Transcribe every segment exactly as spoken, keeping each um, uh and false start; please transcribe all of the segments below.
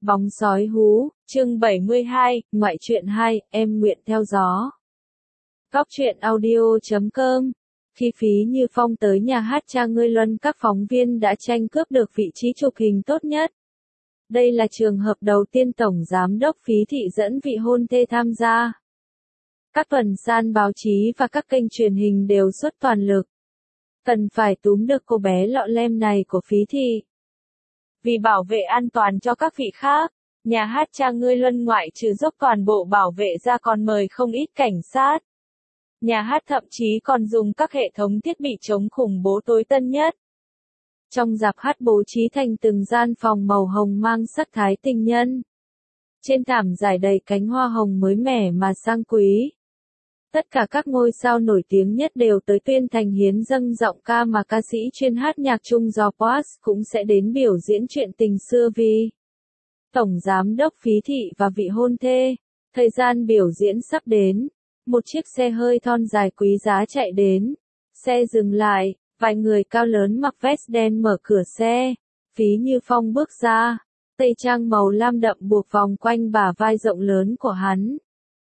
Bóng sói hú, chương bảy mươi hai, ngoại truyện hai, em nguyện theo gió. Góc truyện audio chấm com. Khi Phí Như Phong tới nhà hát Cha Ngươi Luân, các phóng viên đã tranh cướp được vị trí chụp hình tốt nhất. Đây là trường hợp đầu tiên Tổng Giám đốc Phí Thị dẫn vị hôn thê tham gia. Các tuần san báo chí và các kênh truyền hình đều xuất toàn lực. Cần phải túm được cô bé lọ lem này của Phí Thị. Vì bảo vệ an toàn cho các vị khác, nhà hát Cha Ngươi Luân ngoại trừ dốc toàn bộ bảo vệ ra còn mời không ít cảnh sát. Nhà hát thậm chí còn dùng các hệ thống thiết bị chống khủng bố tối tân nhất. Trong rạp hát bố trí thành từng gian phòng màu hồng mang sắc thái tình nhân. Trên thảm trải đầy cánh hoa hồng mới mẻ mà sang quý. Tất cả các ngôi sao nổi tiếng nhất đều tới tuyên thành hiến dâng giọng ca mà ca sĩ chuyên hát nhạc chung George cũng sẽ đến biểu diễn chuyện tình xưa vì Tổng Giám đốc Phí Thị và vị hôn thê. Thời gian biểu diễn sắp đến. Một chiếc xe hơi thon dài quý giá chạy đến. Xe dừng lại, vài người cao lớn mặc vest đen mở cửa xe. Phí Như Phong bước ra. Tây trang màu lam đậm buộc vòng quanh bả vai rộng lớn của hắn.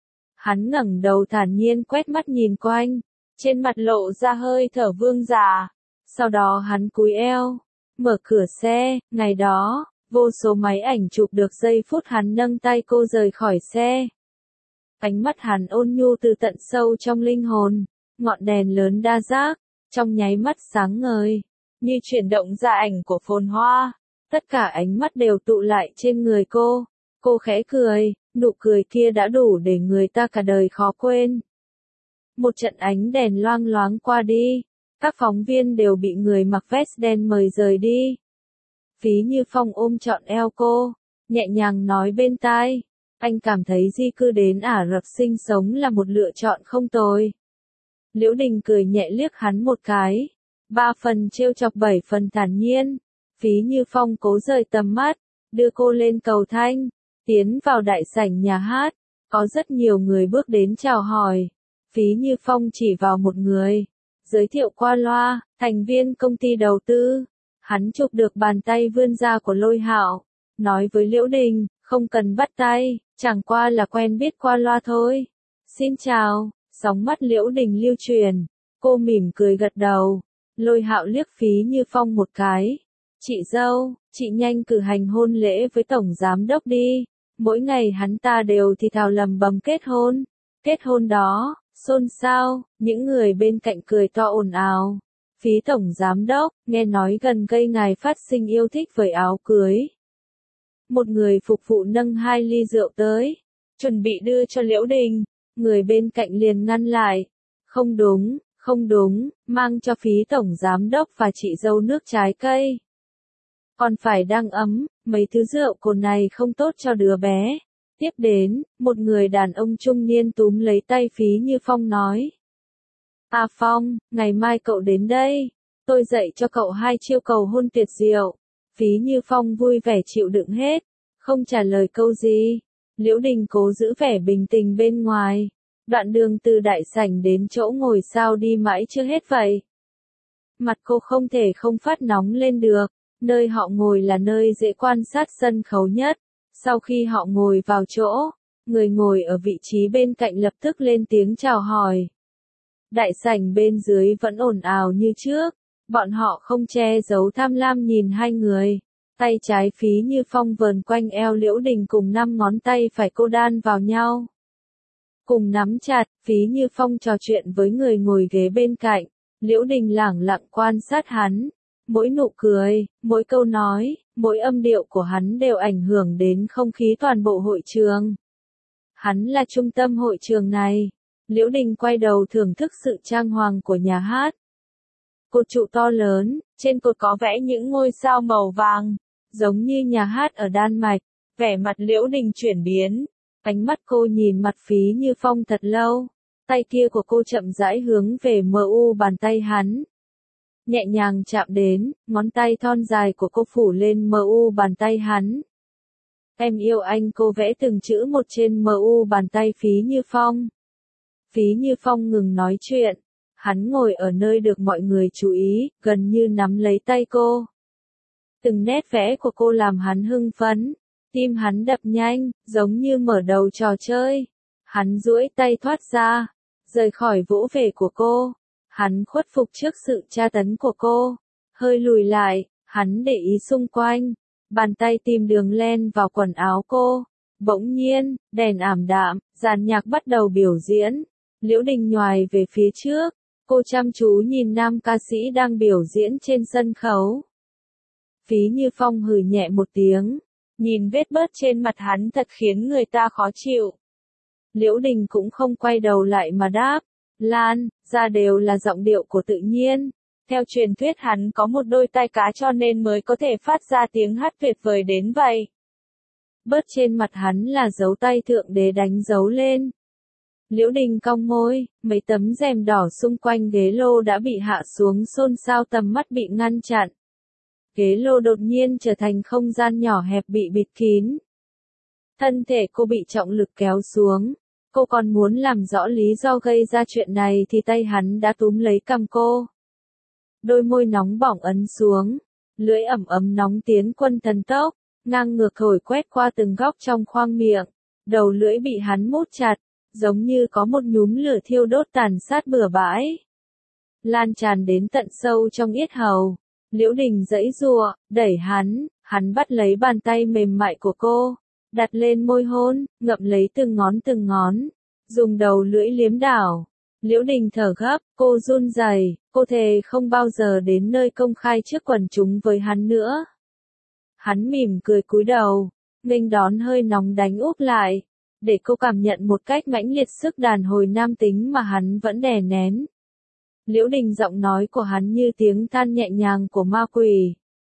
Hắn ngẩng đầu thản nhiên quét mắt nhìn quanh, trên mặt lộ ra hơi thở vương giả. Sau đó hắn cúi eo, mở cửa xe. Ngày đó, vô số máy ảnh chụp được giây phút hắn nâng tay cô rời khỏi xe. Ánh mắt hắn ôn nhu từ tận sâu trong linh hồn, ngọn đèn lớn đa giác, trong nháy mắt sáng ngời, như chuyển động ra ảnh của phồn hoa. Tất cả ánh mắt đều tụ lại trên người cô. Cô khẽ cười, nụ cười kia đã đủ để người ta cả đời khó quên. Một trận ánh đèn loang loáng qua đi, các phóng viên đều bị người mặc vest đen mời rời đi. Phí Như Phong ôm trọn eo cô, nhẹ nhàng nói bên tai, anh cảm thấy di cư đến Ả Rập sinh sống là một lựa chọn không tồi. Liễu Đình cười nhẹ liếc hắn một cái, ba phần trêu chọc bảy phần thản nhiên. Phí Như Phong cố rời tầm mắt, đưa cô lên cầu thang, tiến vào đại sảnh nhà hát. Có rất nhiều người bước đến chào hỏi. Phí Như Phong chỉ vào một người, giới thiệu qua loa, thành viên công ty đầu tư. Hắn chụp được bàn tay vươn ra của Lôi Hạo, nói với Liễu Đình, không cần bắt tay, chẳng qua là quen biết qua loa thôi. Xin chào. Sóng mắt Liễu Đình lưu truyền, cô mỉm cười gật đầu. Lôi Hạo liếc Phí Như Phong một cái. Chị dâu, chị nhanh cử hành hôn lễ với Tổng Giám đốc đi. Mỗi ngày hắn ta đều thì thào lầm bầm kết hôn. Kết hôn đó, xôn xao, những người bên cạnh cười to ồn ào. Phí Tổng Giám đốc, nghe nói gần cây ngài phát sinh yêu thích với áo cưới. Một người phục vụ nâng hai ly rượu tới, chuẩn bị đưa cho Liễu Đình. Người bên cạnh liền ngăn lại. Không đúng, không đúng, mang cho Phí Tổng Giám đốc và chị dâu nước trái cây. Còn phải đang ấm, mấy thứ rượu cồn này không tốt cho đứa bé. Tiếp đến, một người đàn ông trung niên túm lấy tay Phí Như Phong nói. À Phong, ngày mai cậu đến đây. Tôi dạy cho cậu hai chiêu cầu hôn tuyệt diệu. Phí Như Phong vui vẻ chịu đựng hết, không trả lời câu gì. Liễu Đình cố giữ vẻ bình tĩnh bên ngoài. Đoạn đường từ đại sảnh đến chỗ ngồi sao đi mãi chưa hết vậy. Mặt cô không thể không phát nóng lên được. Nơi họ ngồi là nơi dễ quan sát sân khấu nhất. Sau khi họ ngồi vào chỗ, người ngồi ở vị trí bên cạnh lập tức lên tiếng chào hỏi. Đại sảnh bên dưới vẫn ồn ào như trước. Bọn họ không che giấu tham lam nhìn hai người. Tay trái Phí Như Phong vờn quanh eo Liễu Đình cùng năm ngón tay phải cô đan vào nhau. Cùng nắm chặt, Phí Như Phong trò chuyện với người ngồi ghế bên cạnh. Liễu Đình lẳng lặng quan sát hắn. Mỗi nụ cười, mỗi câu nói, mỗi âm điệu của hắn đều ảnh hưởng đến không khí toàn bộ hội trường. Hắn là trung tâm hội trường này. Liễu Đình quay đầu thưởng thức sự trang hoàng của nhà hát. Cột trụ to lớn, trên cột có vẽ những ngôi sao màu vàng, giống như nhà hát ở Đan Mạch. Vẻ mặt Liễu Đình chuyển biến, ánh mắt cô nhìn mặt Phí Như Phong thật lâu. Tay kia của cô chậm rãi hướng về mờ u bàn tay hắn. Nhẹ nhàng chạm đến, ngón tay thon dài của cô phủ lên mờ u bàn tay hắn. Em yêu anh, cô vẽ từng chữ một trên mờ u bàn tay Phí Như Phong. Phí Như Phong ngừng nói chuyện. Hắn ngồi ở nơi được mọi người chú ý, gần như nắm lấy tay cô. Từng nét vẽ của cô làm hắn hưng phấn. Tim hắn đập nhanh, giống như mở đầu trò chơi. Hắn duỗi tay thoát ra, rời khỏi vỗ về của cô. Hắn khuất phục trước sự tra tấn của cô. Hơi lùi lại, hắn để ý xung quanh. Bàn tay tìm đường len vào quần áo cô. Bỗng nhiên, đèn ảm đạm, dàn nhạc bắt đầu biểu diễn. Liễu Đình nhoài về phía trước. Cô chăm chú nhìn nam ca sĩ đang biểu diễn trên sân khấu. Phí Như Phong hừ nhẹ một tiếng. Nhìn vết bớt trên mặt hắn thật khiến người ta khó chịu. Liễu Đình cũng không quay đầu lại mà đáp. Lan, ra đều là giọng điệu của tự nhiên. Theo truyền thuyết hắn có một đôi tai cá cho nên mới có thể phát ra tiếng hát tuyệt vời đến vậy. Bớt trên mặt hắn là dấu tay thượng đế đánh dấu lên. Liễu Đình cong môi, mấy tấm rèm đỏ xung quanh ghế lô đã bị hạ xuống xôn xao, tầm mắt bị ngăn chặn. Ghế lô đột nhiên trở thành không gian nhỏ hẹp bị bịt kín. Thân thể cô bị trọng lực kéo xuống. Cô còn muốn làm rõ lý do gây ra chuyện này thì tay hắn đã túm lấy cằm cô. Đôi môi nóng bỏng ấn xuống. Lưỡi ẩm ấm nóng tiến quân thần tốc, ngang ngược thổi quét qua từng góc trong khoang miệng. Đầu lưỡi bị hắn mút chặt, giống như có một nhúm lửa thiêu đốt tàn sát bừa bãi. Lan tràn đến tận sâu trong yết hầu. Liễu Đình giãy giụa, đẩy hắn, hắn bắt lấy bàn tay mềm mại của cô, đặt lên môi hôn, ngậm lấy từng ngón từng ngón, dùng đầu lưỡi liếm đảo. Liễu Đình thở gấp, cô run rẩy, cô thề không bao giờ đến nơi công khai trước quần chúng với hắn nữa. Hắn mỉm cười cúi đầu, nghênh đón hơi nóng đánh úp lại, để cô cảm nhận một cách mãnh liệt sức đàn hồi nam tính mà hắn vẫn đè nén. Liễu Đình giọng nói của hắn như tiếng than nhẹ nhàng của ma quỷ.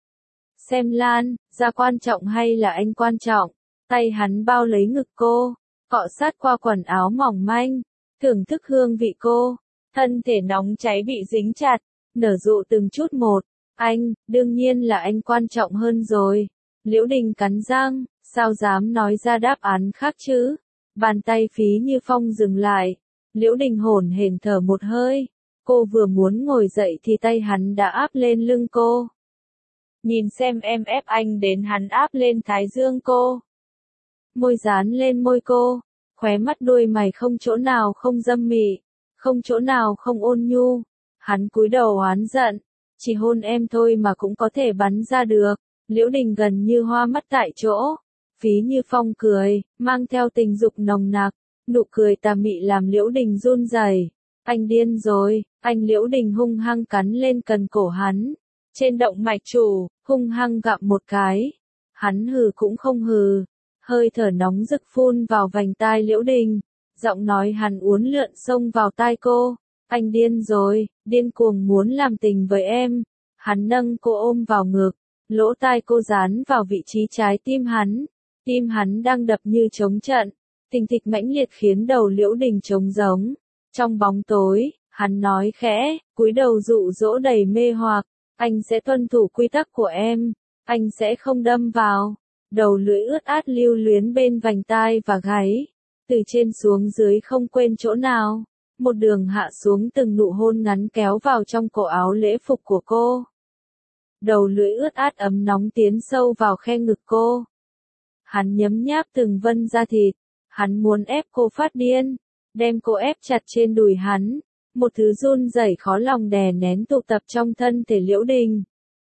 Xem Lan, da quan trọng hay là anh quan trọng? Tay hắn bao lấy ngực cô, cọ sát qua quần áo mỏng manh, thưởng thức hương vị cô. Thân thể nóng cháy bị dính chặt, nở rộ từng chút một. Anh, đương nhiên là anh quan trọng hơn rồi. Liễu Đình cắn răng, sao dám nói ra đáp án khác chứ? Bàn tay Phí Như Phong dừng lại. Liễu Đình hổn hển thở một hơi. Cô vừa muốn ngồi dậy thì tay hắn đã áp lên lưng cô. Nhìn xem em ép anh đến, hắn áp lên thái dương cô. Môi dán lên môi cô, khóe mắt đuôi mày không chỗ nào không dâm mị, không chỗ nào không ôn nhu. Hắn cúi đầu oán giận, chỉ hôn em thôi mà cũng có thể bắn ra được. Liễu Đình gần như hoa mắt tại chỗ. Phí Như Phong cười, mang theo tình dục nồng nặc, nụ cười tà mị làm Liễu Đình run rẩy. Anh điên rồi, anh. Liễu Đình hung hăng cắn lên cần cổ hắn. Trên động mạch chủ, hung hăng gặm một cái. Hắn hừ cũng không hừ. Hơi thở nóng rực phun vào vành tai Liễu Đình. Giọng nói hắn uốn lượn xông vào tai cô. Anh điên rồi, điên cuồng muốn làm tình với em. Hắn nâng cô ôm vào ngực. Lỗ tai cô dán vào vị trí trái tim hắn. Tim hắn đang đập như trống trận. Tình thịch mãnh liệt khiến đầu Liễu Đình trống rỗng. Trong bóng tối, hắn nói khẽ, cúi đầu dụ dỗ đầy mê hoặc. Anh sẽ tuân thủ quy tắc của em. Anh sẽ không đâm vào. Đầu lưỡi ướt át lưu luyến bên vành tai và gáy. Từ trên xuống dưới không quên chỗ nào. Một đường hạ xuống từng nụ hôn ngắn kéo vào trong cổ áo lễ phục của cô. Đầu lưỡi ướt át ấm nóng tiến sâu vào khe ngực cô. Hắn nhấm nháp từng vân da thịt. Hắn muốn ép cô phát điên. Đem cô ép chặt trên đùi hắn. Một thứ run rẩy khó lòng đè nén tụ tập trong thân thể Liễu Đình.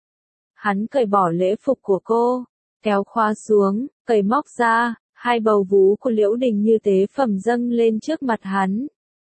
Hắn cởi bỏ lễ phục của cô. Kéo khóa xuống, cởi móc ra. Hai bầu vú của Liễu Đình như tế phẩm dâng lên trước mặt hắn.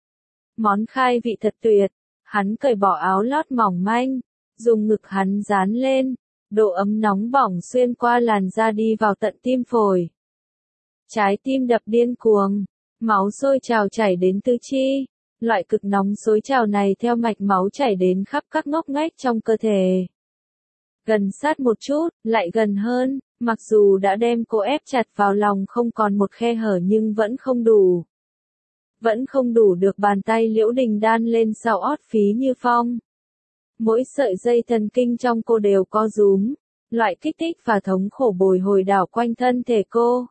Món khai vị thật tuyệt. Hắn cởi bỏ áo lót mỏng manh. Dùng ngực hắn dán lên. Độ ấm nóng bỏng xuyên qua làn da đi vào tận tim phổi. Trái tim đập điên cuồng. Máu sôi trào chảy đến tứ chi. Loại cực nóng xối trào này theo mạch máu chảy đến khắp các ngóc ngách trong cơ thể. Gần sát một chút, lại gần hơn, mặc dù đã đem cô ép chặt vào lòng không còn một khe hở nhưng vẫn không đủ. Vẫn không đủ được bàn tay Liễu Đình đan lên sau ót Phí Như Phong. Mỗi sợi dây thần kinh trong cô đều co rúm, loại kích thích và thống khổ bồi hồi đảo quanh thân thể cô.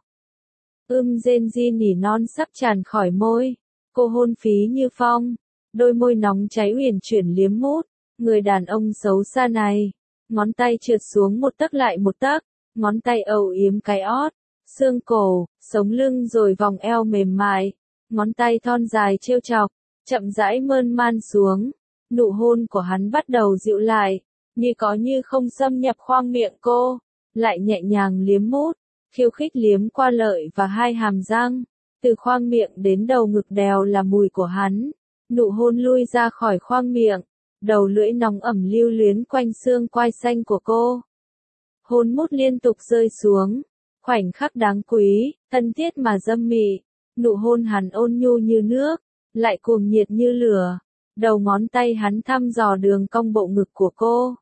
Ưm rên ri nỉ non sắp tràn khỏi môi. Cô hôn Phí Như Phong. Đôi môi nóng cháy uyển chuyển liếm mút. Người đàn ông xấu xa này. Ngón tay trượt xuống một tấc lại một tấc. Ngón tay âu yếm cái ót. xương cổ, sống lưng rồi vòng eo mềm mại, ngón tay thon dài trêu chọc, chậm rãi mơn man xuống. Nụ hôn của hắn bắt đầu dịu lại, như có như không xâm nhập khoang miệng cô, lại nhẹ nhàng liếm mút, khiêu khích liếm qua lợi và hai hàm răng. Từ khoang miệng đến đầu ngực đều là mùi của hắn. Nụ hôn lui ra khỏi khoang miệng, đầu lưỡi nóng ẩm lưu luyến quanh xương quai xanh của cô. Hôn mút liên tục rơi xuống, khoảnh khắc đáng quý, thân thiết mà dâm mị. Nụ hôn hắn ôn nhu như nước, lại cuồng nhiệt như lửa. Đầu ngón tay hắn thăm dò đường cong bộ ngực của cô.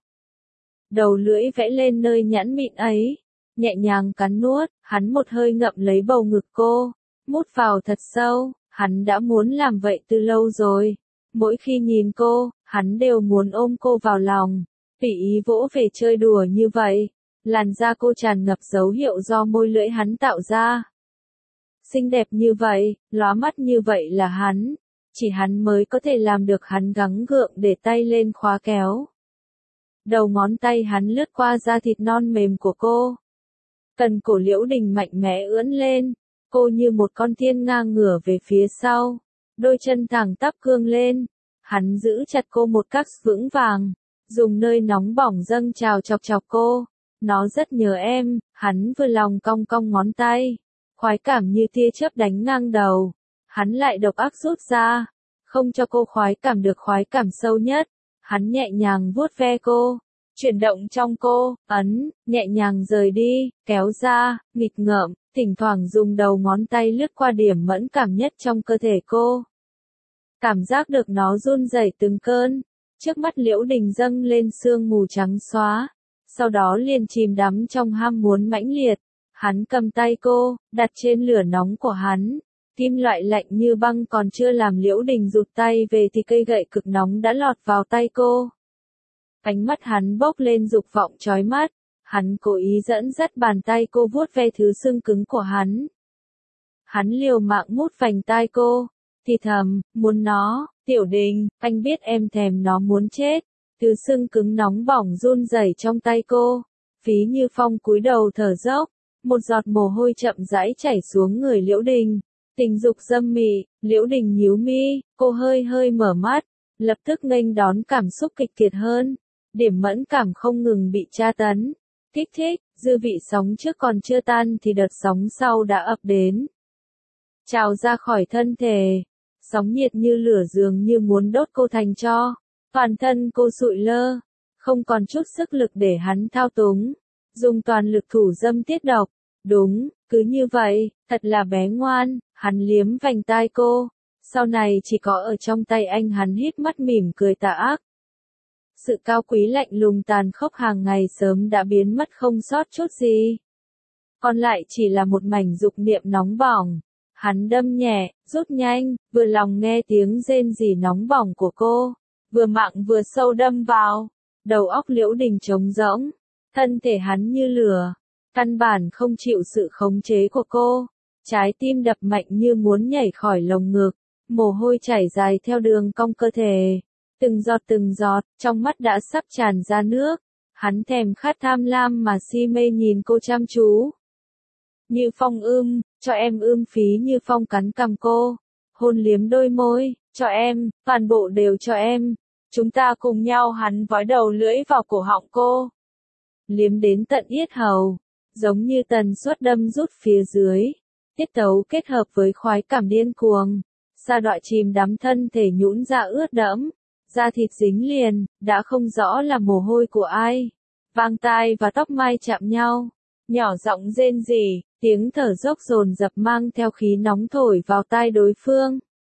Đầu lưỡi vẽ lên nơi nhẵn mịn ấy, nhẹ nhàng cắn nuốt, hắn một hơi ngậm lấy bầu ngực cô, mút vào thật sâu. Hắn đã muốn làm vậy từ lâu rồi. Mỗi khi nhìn cô, hắn đều muốn ôm cô vào lòng, tùy ý vỗ về chơi đùa như vậy. Làn da cô tràn ngập dấu hiệu do môi lưỡi hắn tạo ra. Xinh đẹp như vậy, lóa mắt như vậy là hắn. Chỉ hắn mới có thể làm được. Hắn gắng gượng để tay lên khóa kéo. Đầu ngón tay hắn lướt qua da thịt non mềm của cô. Cần cổ Liễu Đình mạnh mẽ ưỡn lên. Cô như một con thiên ngang ngửa về phía sau. Đôi chân thẳng tắp cương lên. Hắn giữ chặt cô một cách vững vàng. Dùng nơi nóng bỏng dâng trào chọc chọc cô. Nó rất nhớ em. Hắn vừa lòng cong cong ngón tay. Khoái cảm như tia chớp đánh ngang đầu. Hắn lại độc ác rút ra. Không cho cô khoái cảm được khoái cảm sâu nhất. Hắn nhẹ nhàng vuốt ve cô. Chuyển động trong cô, ấn, nhẹ nhàng rời đi, kéo ra, nghịch ngợm, thỉnh thoảng dùng đầu ngón tay lướt qua điểm mẫn cảm nhất trong cơ thể cô. Cảm giác được nó run rẩy từng cơn. Trước mắt Liễu Đình dâng lên sương mù trắng xóa. Sau đó liền chìm đắm trong ham muốn mãnh liệt. Hắn cầm tay cô, đặt trên lửa nóng của hắn. Kim loại lạnh như băng còn chưa làm Liễu Đình rụt tay về thì cây gậy cực nóng đã lọt vào tay cô. Ánh mắt hắn bốc lên dục vọng chói mắt. Hắn cố ý dẫn dắt bàn tay cô vuốt ve thứ xương cứng của hắn. Hắn liều mạng mút vành tai cô, thì thầm, muốn nó, Tiểu Đình, anh biết em thèm nó muốn chết. Thứ xương cứng nóng bỏng run rẩy trong tay cô. Phí Như Phong cúi đầu thở dốc, một giọt mồ hôi chậm rãi chảy xuống người Liễu Đình. Tình dục dâm mị, Liễu Đình nhíu mi, cô hơi hơi mở mắt, lập tức nghênh đón cảm xúc kịch liệt hơn. Điểm mẫn cảm không ngừng bị tra tấn, kích thích, dư vị sóng trước còn chưa tan thì đợt sóng sau đã ập đến. Trào ra khỏi thân thể, sóng nhiệt như lửa dường như muốn đốt cô thành tro. Toàn thân cô sụi lơ, không còn chút sức lực để hắn thao túng, dùng toàn lực thủ dâm tiết độc. Đúng, cứ như vậy, thật là bé ngoan. Hắn liếm vành tai cô, sau này chỉ có ở trong tay anh. Hắn híp mắt mỉm cười tà ác. Sự cao quý lạnh lùng tàn khốc hàng ngày sớm đã biến mất không sót chút gì. Còn lại chỉ là một mảnh dục niệm nóng bỏng. Hắn đâm nhẹ, rút nhanh, vừa lòng nghe tiếng rên rỉ nóng bỏng của cô, vừa mặn vừa sâu đâm vào. Đầu óc Liễu Đình trống rỗng, thân thể hắn như lửa, căn bản không chịu sự khống chế của cô. Trái tim đập mạnh như muốn nhảy khỏi lồng ngực, mồ hôi chảy dài theo đường cong cơ thể. Từng giọt từng giọt, trong mắt đã sắp tràn ra nước. Hắn thèm khát tham lam mà si mê nhìn cô chăm chú. Như Phong ưm, cho em ưm. Phí Như Phong cắn cằm cô, hôn liếm đôi môi, cho em, toàn bộ đều cho em. Chúng ta cùng nhau. Hắn vói đầu lưỡi vào cổ họng cô, liếm đến tận yết hầu, giống như tần suất đâm rút phía dưới. Tiết tấu kết hợp với khoái cảm điên cuồng, sa đọa chìm đắm thân thể nhũn ra ướt đẫm, da thịt dính liền, đã không rõ là mồ hôi của ai. Vang tai và tóc mai chạm nhau, nhỏ giọng rên rỉ, tiếng thở dốc dồn dập mang theo khí nóng thổi vào tai đối phương.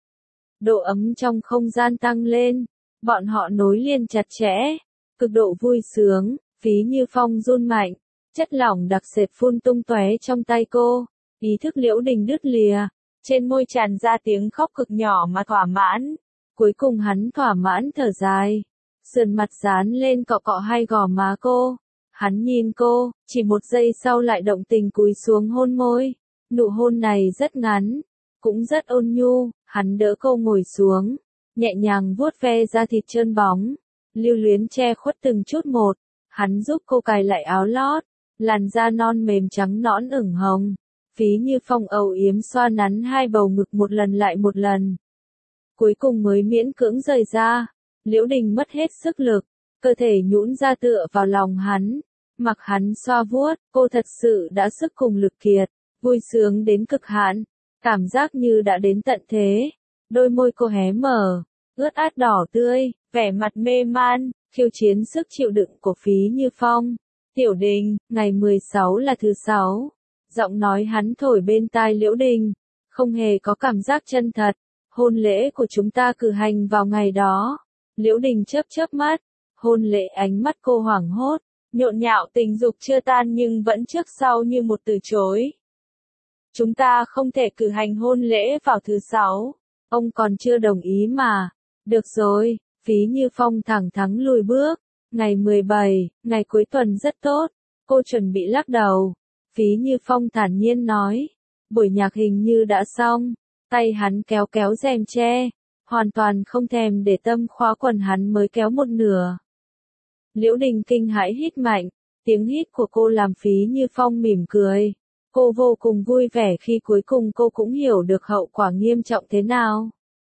Độ ấm trong không gian tăng lên, bọn họ nối liền chặt chẽ, cực độ vui sướng. Phí Như Phong run mạnh, chất lỏng đặc sệt phun tung tóe trong tay cô. Ý thức Liễu Đình đứt lìa, trên môi tràn ra tiếng khóc cực nhỏ mà thỏa mãn. Cuối cùng hắn thỏa mãn thở dài, sườn mặt dán lên cọ cọ hai gò má cô. Hắn nhìn cô, chỉ một giây sau lại động tình cúi xuống hôn môi. Nụ hôn này rất ngắn, cũng rất ôn nhu. Hắn đỡ cô ngồi xuống, nhẹ nhàng vuốt ve da thịt trơn bóng, lưu luyến che khuất từng chút một. Hắn giúp cô cài lại áo lót, làn da non mềm trắng nõn ửng hồng, Phí Như Phong âu yếm xoa nắn hai bầu ngực một lần lại một lần. Cuối cùng mới miễn cưỡng rời ra. Liễu Đình mất hết sức lực, cơ thể nhũn ra tựa vào lòng hắn, mặc hắn xoa vuốt, cô thật sự đã sức cùng lực kiệt, vui sướng đến cực hạn, cảm giác như đã đến tận thế. Đôi môi cô hé mở, ướt át đỏ tươi, vẻ mặt mê man, khiêu chiến sức chịu đựng của Phí Như Phong. Tiểu Đình, ngày mười sáu là thứ sáu. Giọng nói hắn thổi bên tai Liễu Đình, không hề có cảm giác chân thật. Hôn lễ của chúng ta cử hành vào ngày đó. Liễu Đình chớp chớp mắt, hôn lễ, ánh mắt cô hoảng hốt, nhộn nhạo tình dục chưa tan nhưng vẫn trước sau như một từ chối. Chúng ta không thể cử hành hôn lễ vào thứ sáu, ông còn chưa đồng ý mà. Được rồi, Phí Như Phong thẳng thắn lùi bước. Ngày mười bảy, ngày cuối tuần rất tốt. Cô chuẩn bị lắc đầu. Phí Như Phong thản nhiên nói, buổi nhạc hình như đã xong. Tay hắn kéo kéo rèm che, hoàn toàn không thèm để tâm khóa quần hắn mới kéo một nửa. Liễu Đình kinh hãi hít mạnh, tiếng hít của cô làm Phí Như Phong mỉm cười. Cô vô cùng vui vẻ khi cuối cùng cô cũng hiểu được hậu quả nghiêm trọng thế nào.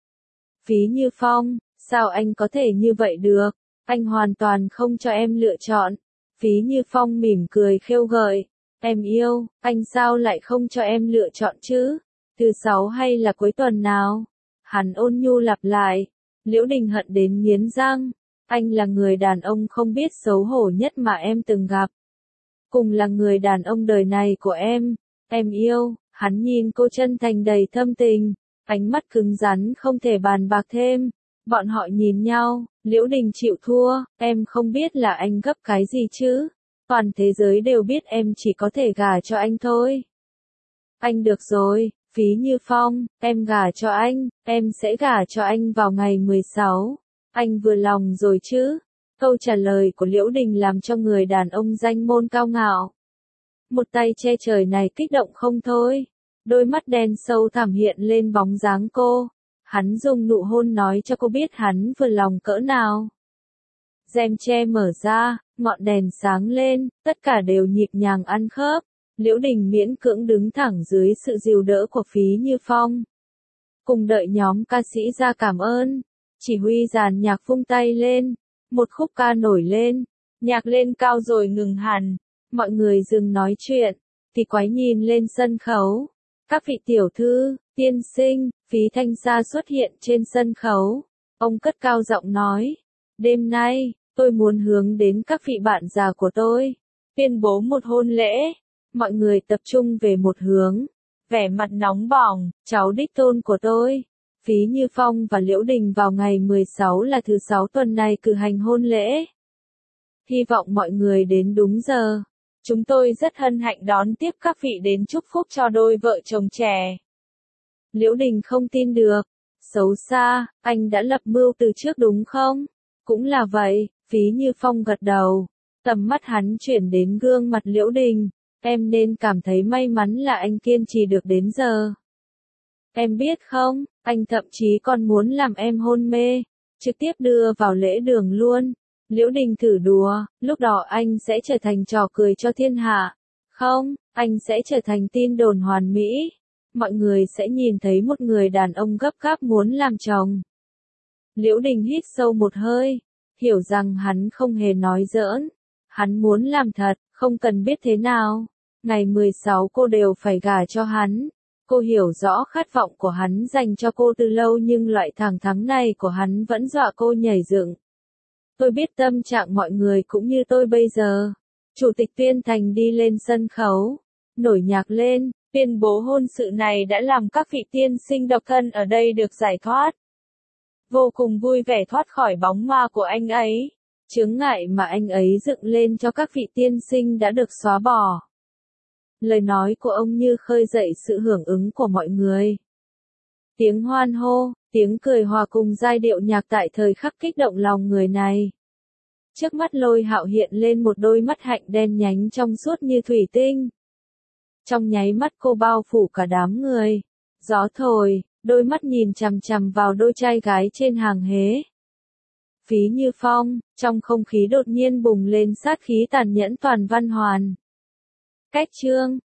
Phí Như Phong, sao anh có thể như vậy được? Anh hoàn toàn không cho em lựa chọn. Phí Như Phong mỉm cười khêu gợi. Em yêu, anh sao lại không cho em lựa chọn chứ? Thứ sáu hay là cuối tuần nào? Hắn ôn nhu lặp lại. Liễu Đình hận đến nghiến răng. Anh là người đàn ông không biết xấu hổ nhất mà em từng gặp. Cùng là người đàn ông đời này của em. Em yêu, hắn nhìn cô chân thành đầy thâm tình. Ánh mắt cứng rắn không thể bàn bạc thêm. Bọn họ nhìn nhau, Liễu Đình chịu thua. Em không biết là anh gấp cái gì chứ? Toàn thế giới đều biết em chỉ có thể gả cho anh thôi. Anh được rồi. Phí Như Phong, em gả cho anh, em sẽ gả cho anh vào ngày mười sáu. Anh vừa lòng rồi chứ? Câu trả lời của Liễu Đình làm cho người đàn ông danh môn cao ngạo. Một tay che trời này kích động không thôi. Đôi mắt đen sâu thẳm hiện lên bóng dáng cô. Hắn dùng nụ hôn nói cho cô biết hắn vừa lòng cỡ nào. Rèm che mở ra, ngọn đèn sáng lên, tất cả đều nhịp nhàng ăn khớp. Liễu Đình miễn cưỡng đứng thẳng dưới sự dìu đỡ của Phí Như Phong. Cùng đợi nhóm ca sĩ ra cảm ơn. Chỉ huy dàn nhạc vung tay lên. Một khúc ca nổi lên. Nhạc lên cao rồi ngừng hẳn. Mọi người dừng nói chuyện. Thì quái nhìn lên sân khấu. Các vị tiểu thư, tiên sinh, Phí Thanh Sa xuất hiện trên sân khấu. Ông cất cao giọng nói. Đêm nay, tôi muốn hướng đến các vị bạn già của tôi. Tuyên bố một hôn lễ. Mọi người tập trung về một hướng. Vẻ mặt nóng bỏng, cháu đích tôn của tôi. Phí Như Phong và Liễu Đình vào ngày mười sáu là thứ sáu tuần này cử hành hôn lễ. Hy vọng mọi người đến đúng giờ. Chúng tôi rất hân hạnh đón tiếp các vị đến chúc phúc cho đôi vợ chồng trẻ. Liễu Đình không tin được. Xấu xa, anh đã lập mưu từ trước đúng không? Cũng là vậy, Phí Như Phong gật đầu. Tầm mắt hắn chuyển đến gương mặt Liễu Đình. Em nên cảm thấy may mắn là anh kiên trì được đến giờ. Em biết không, anh thậm chí còn muốn làm em hôn mê, trực tiếp đưa vào lễ đường luôn. Liễu Đình thử đùa, lúc đó anh sẽ trở thành trò cười cho thiên hạ. Không, anh sẽ trở thành tin đồn hoàn mỹ. Mọi người sẽ nhìn thấy một người đàn ông gấp gáp muốn làm chồng. Liễu Đình hít sâu một hơi, hiểu rằng hắn không hề nói giỡn. Hắn muốn làm thật, không cần biết thế nào. Ngày mười sáu cô đều phải gả cho hắn. Cô hiểu rõ khát vọng của hắn dành cho cô từ lâu nhưng loại thẳng thắn này của hắn vẫn dọa cô nhảy dựng. Tôi biết tâm trạng mọi người cũng như tôi bây giờ. Chủ tịch Tuyên Thành đi lên sân khấu, nổi nhạc lên, tuyên bố hôn sự này đã làm các vị tiên sinh độc thân ở đây được giải thoát. Vô cùng vui vẻ thoát khỏi bóng ma của anh ấy. Chướng ngại mà anh ấy dựng lên cho các vị tiên sinh đã được xóa bỏ. Lời nói của ông như khơi dậy sự hưởng ứng của mọi người. Tiếng hoan hô, tiếng cười hòa cùng giai điệu nhạc tại thời khắc kích động lòng người này. Trước mắt Lôi Hạo hiện lên một đôi mắt hạnh đen nhánh trong suốt như thủy tinh. Trong nháy mắt cô bao phủ cả đám người. Gió thổi, đôi mắt nhìn chằm chằm vào đôi trai gái trên hàng hế. Phí Như Phong, trong không khí đột nhiên bùng lên sát khí tàn nhẫn toàn văn hoàn. Cách chương